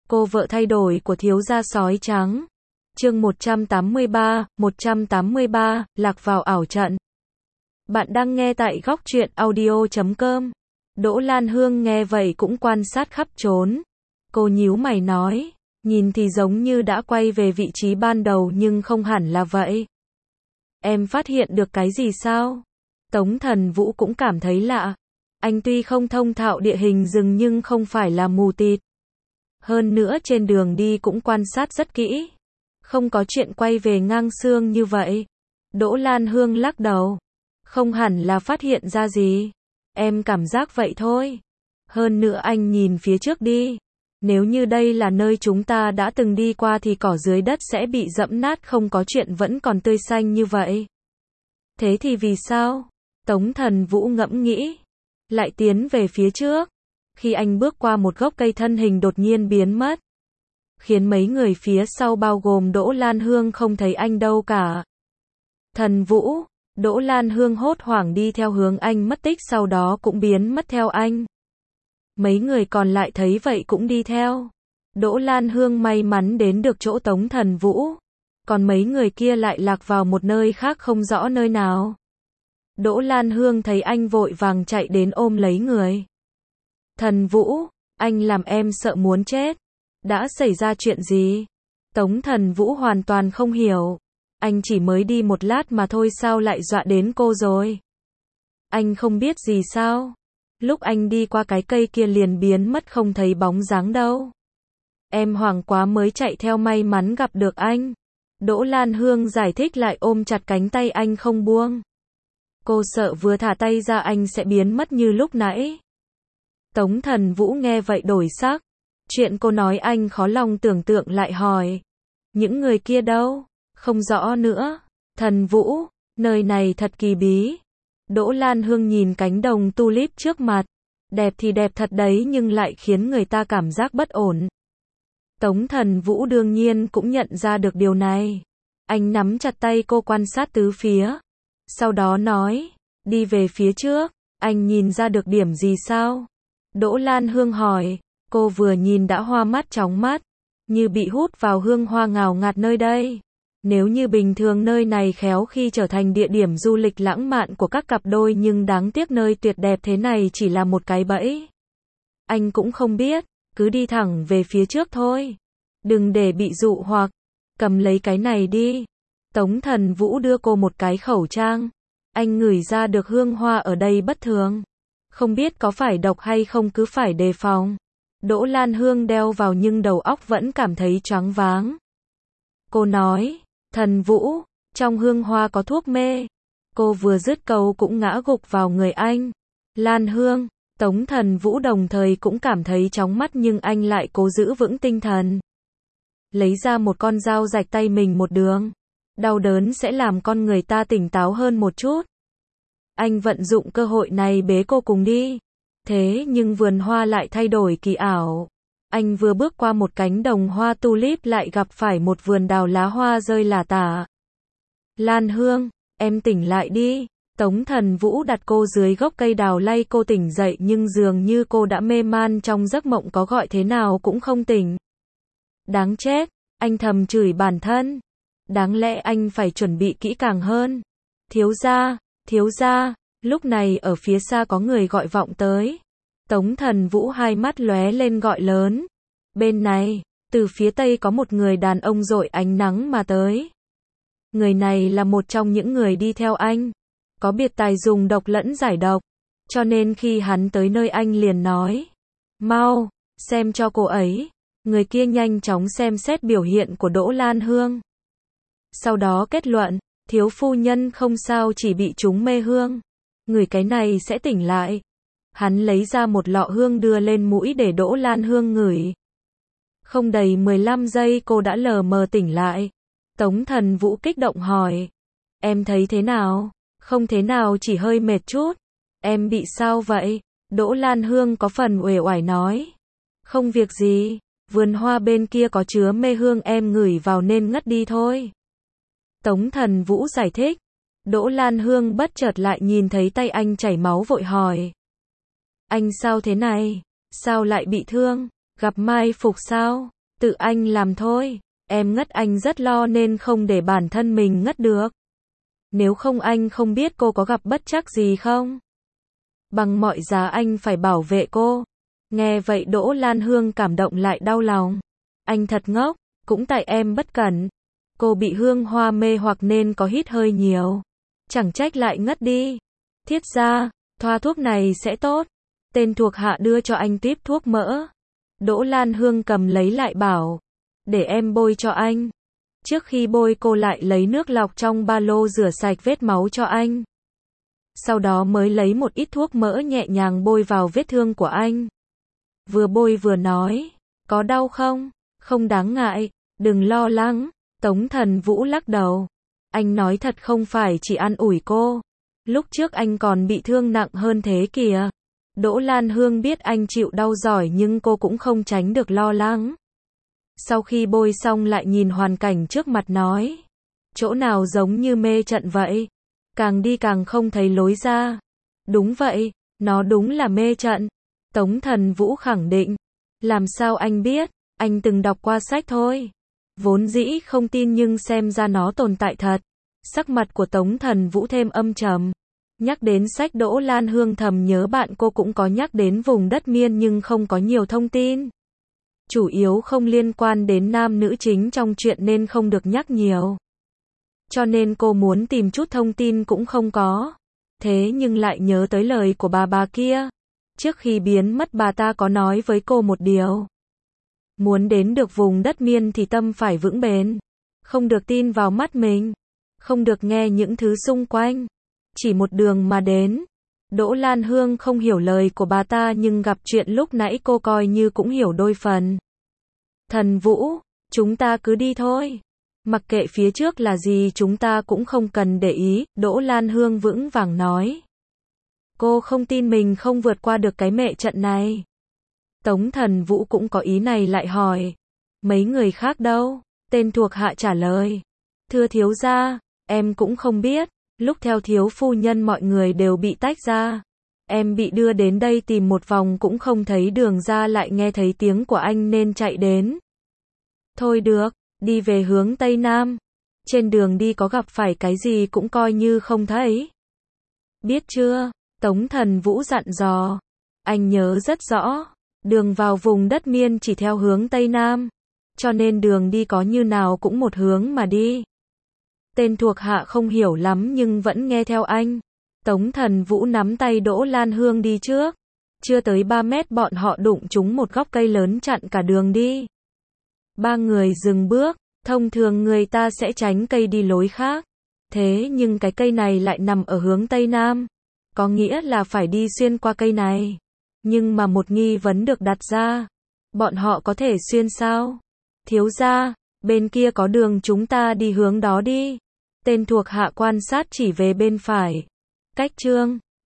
Cô vợ thay đổi của thiếu gia sói trắng. Chương 183, lạc vào ảo trận. Bạn đang nghe tại góc truyện audio.com. Đỗ Lan Hương nghe vậy cũng quan sát khắp trốn. Cô nhíu mày nói, nhìn thì giống như đã quay về vị trí ban đầu nhưng không hẳn là vậy. Em phát hiện được cái gì sao? Tống Thần Vũ cũng cảm thấy lạ. Anh tuy không thông thạo địa hình rừng nhưng không phải là mù tịt. Hơn nữa trên đường đi cũng quan sát rất kỹ. Không có chuyện quay về ngang xương như vậy. Đỗ Lan Hương lắc đầu. Không hẳn là phát hiện ra gì. Em cảm giác vậy thôi. Hơn nữa anh nhìn phía trước đi. Nếu như đây là nơi chúng ta đã từng đi qua thì cỏ dưới đất sẽ bị dẫm nát, không có chuyện vẫn còn tươi xanh như vậy. Thế thì vì sao? Tống Thần Vũ ngẫm nghĩ. Lại tiến về phía trước. Khi anh bước qua một gốc cây, thân hình đột nhiên biến mất. Khiến mấy người phía sau bao gồm Đỗ Lan Hương không thấy anh đâu cả. Thần Vũ, Đỗ Lan Hương hốt hoảng đi theo hướng anh mất tích, sau đó cũng biến mất theo anh. Mấy người còn lại thấy vậy cũng đi theo. Đỗ Lan Hương may mắn đến được chỗ Tống Thần Vũ. Còn mấy người kia lại lạc vào một nơi khác không rõ nơi nào. Đỗ Lan Hương thấy anh vội vàng chạy đến ôm lấy người. Thần Vũ, anh làm em sợ muốn chết. Đã xảy ra chuyện gì? Tống Thần Vũ hoàn toàn không hiểu. Anh chỉ mới đi một lát mà thôi sao lại dọa đến cô rồi? Anh không biết gì sao? Lúc anh đi qua cái cây kia liền biến mất không thấy bóng dáng đâu. Em hoảng quá mới chạy theo, may mắn gặp được anh. Đỗ Lan Hương giải thích lại ôm chặt cánh tay anh không buông. Cô sợ vừa thả tay ra anh sẽ biến mất như lúc nãy. Tống Thần Vũ nghe vậy đổi sắc. Chuyện cô nói anh khó lòng tưởng tượng, lại hỏi. Những người kia đâu? Không rõ nữa. Thần Vũ, nơi này thật kỳ bí. Đỗ Lan Hương nhìn cánh đồng tulip trước mặt. Đẹp thì đẹp thật đấy nhưng lại khiến người ta cảm giác bất ổn. Tống Thần Vũ đương nhiên cũng nhận ra được điều này. Anh nắm chặt tay cô quan sát tứ phía. Sau đó nói, đi về phía trước, anh nhìn ra được điểm gì sao? Đỗ Lan Hương hỏi, cô vừa nhìn đã hoa mắt chóng mắt, như bị hút vào hương hoa ngào ngạt nơi đây. Nếu như bình thường nơi này khéo khi trở thành địa điểm du lịch lãng mạn của các cặp đôi, nhưng đáng tiếc nơi tuyệt đẹp thế này chỉ là một cái bẫy. Anh cũng không biết, cứ đi thẳng về phía trước thôi. Đừng để bị dụ hoặc, cầm lấy cái này đi. Tống Thần Vũ đưa cô một cái khẩu trang. Anh ngửi ra được hương hoa ở đây bất thường. Không biết có phải độc hay không, cứ phải đề phòng. Đỗ Lan Hương đeo vào nhưng đầu óc vẫn cảm thấy choáng váng. Cô nói, Thần Vũ, trong hương hoa có thuốc mê. Cô vừa dứt câu cũng ngã gục vào người anh. Lan Hương, Tống Thần Vũ đồng thời cũng cảm thấy chóng mắt nhưng anh lại cố giữ vững tinh thần. Lấy ra một con dao rạch tay mình một đường. Đau đớn sẽ làm con người ta tỉnh táo hơn một chút. Anh vận dụng cơ hội này bế cô cùng đi. Thế nhưng vườn hoa lại thay đổi kỳ ảo. Anh vừa bước qua một cánh đồng hoa tulip lại gặp phải một vườn đào lá hoa rơi lả tả. Lan Hương, em tỉnh lại đi. Tống Thần Vũ đặt cô dưới gốc cây đào lay cô tỉnh dậy nhưng dường như cô đã mê man trong giấc mộng, có gọi thế nào cũng không tỉnh. Đáng chết, anh thầm chửi bản thân. Đáng lẽ anh phải chuẩn bị kỹ càng hơn. Thiếu gia, lúc này ở phía xa có người gọi vọng tới. Tống Thần Vũ hai mắt lóe lên gọi lớn. Bên này, từ phía tây có một người đàn ông rọi ánh nắng mà tới. Người này là một trong những người đi theo anh. Có biệt tài dùng độc lẫn giải độc. Cho nên khi hắn tới nơi anh liền nói. Mau, xem cho cô ấy. Người kia nhanh chóng xem xét biểu hiện của Đỗ Lan Hương. Sau đó kết luận, thiếu phu nhân không sao, chỉ bị trúng mê hương. Người cái này sẽ tỉnh lại. Hắn lấy ra một lọ hương đưa lên mũi để Đỗ Lan Hương ngửi. Không đầy 15 giây cô đã lờ mờ tỉnh lại. Tống Thần Vũ kích động hỏi. Em thấy thế nào? Không thế nào, chỉ hơi mệt chút. Em bị sao vậy? Đỗ Lan Hương có phần uể oải nói. Không việc gì, vườn hoa bên kia có chứa mê hương, em ngửi vào nên ngất đi thôi. Tống Thần Vũ giải thích. Đỗ Lan Hương bất chợt lại nhìn thấy tay anh chảy máu vội hỏi. Anh sao thế này? Sao lại bị thương? Gặp mai phục sao? Tự anh làm thôi. Em ngất anh rất lo nên không để bản thân mình ngất được. Nếu không anh không biết cô có gặp bất trắc gì không? Bằng mọi giá anh phải bảo vệ cô. Nghe vậy Đỗ Lan Hương cảm động lại đau lòng. Anh thật ngốc, cũng tại em bất cẩn. Cô bị hương hoa mê hoặc nên có hít hơi nhiều. Chẳng trách lại ngất đi. Thiết ra, thoa thuốc này sẽ tốt. Tên thuộc hạ đưa cho anh tiếp thuốc mỡ. Đỗ Lan Hương cầm lấy lại bảo. Để em bôi cho anh. Trước khi bôi cô lại lấy nước lọc trong ba lô rửa sạch vết máu cho anh. Sau đó mới lấy một ít thuốc mỡ nhẹ nhàng bôi vào vết thương của anh. Vừa bôi vừa nói. Có đau không? Không đáng ngại. Đừng lo lắng. Tống Thần Vũ lắc đầu. Anh nói thật không phải chỉ an ủi cô. Lúc trước anh còn bị thương nặng hơn thế kìa. Đỗ Lan Hương biết anh chịu đau giỏi nhưng cô cũng không tránh được lo lắng. Sau khi bôi xong lại nhìn hoàn cảnh trước mặt nói. Chỗ nào giống như mê trận vậy? Càng đi càng không thấy lối ra. Đúng vậy, nó đúng là mê trận. Tống Thần Vũ khẳng định. Làm sao anh biết? Anh từng đọc qua sách thôi. Vốn dĩ không tin nhưng xem ra nó tồn tại thật. Sắc mặt của Tống Thần Vũ thêm âm trầm. Nhắc đến sách Đỗ Lan Hương thầm nhớ bạn cô cũng có nhắc đến vùng đất Miên nhưng không có nhiều thông tin. Chủ yếu không liên quan đến nam nữ chính trong chuyện nên không được nhắc nhiều. Cho nên cô muốn tìm chút thông tin cũng không có. Thế nhưng lại nhớ tới lời của bà kia. Trước khi biến mất bà ta có nói với cô một điều. Muốn đến được vùng đất Miên thì tâm phải vững bền. Không được tin vào mắt mình. Không được nghe những thứ xung quanh. Chỉ một đường mà đến. Đỗ Lan Hương không hiểu lời của bà ta nhưng gặp chuyện lúc nãy cô coi như cũng hiểu đôi phần. Thần Vũ, chúng ta cứ đi thôi. Mặc kệ phía trước là gì chúng ta cũng không cần để ý, Đỗ Lan Hương vững vàng nói. Cô không tin mình không vượt qua được cái mệ trận này. Tống Thần Vũ cũng có ý này lại hỏi. Mấy người khác đâu? Tên thuộc hạ trả lời. Thưa thiếu gia, em cũng không biết. Lúc theo thiếu phu nhân mọi người đều bị tách ra. Em bị đưa đến đây tìm một vòng cũng không thấy đường ra lại nghe thấy tiếng của anh nên chạy đến. Thôi được, đi về hướng Tây Nam. Trên đường đi có gặp phải cái gì cũng coi như không thấy. Biết chưa? Tống Thần Vũ dặn dò. Anh nhớ rất rõ. Đường vào vùng đất Miên chỉ theo hướng Tây Nam. Cho nên đường đi có như nào cũng một hướng mà đi. Tên thuộc hạ không hiểu lắm nhưng vẫn nghe theo anh. Tống Thần Vũ nắm tay Đỗ Lan Hương đi trước. Chưa tới 3 mét bọn họ đụng trúng một gốc cây lớn chặn cả đường đi. Ba người dừng bước. Thông thường người ta sẽ tránh cây đi lối khác. Thế nhưng cái cây này lại nằm ở hướng Tây Nam. Có nghĩa là phải đi xuyên qua cây này. Nhưng mà một nghi vấn được đặt ra. Bọn họ có thể xuyên sao? Thiếu gia, bên kia có đường chúng ta đi hướng đó đi. Tên thuộc hạ quan sát chỉ về bên phải. Cách chương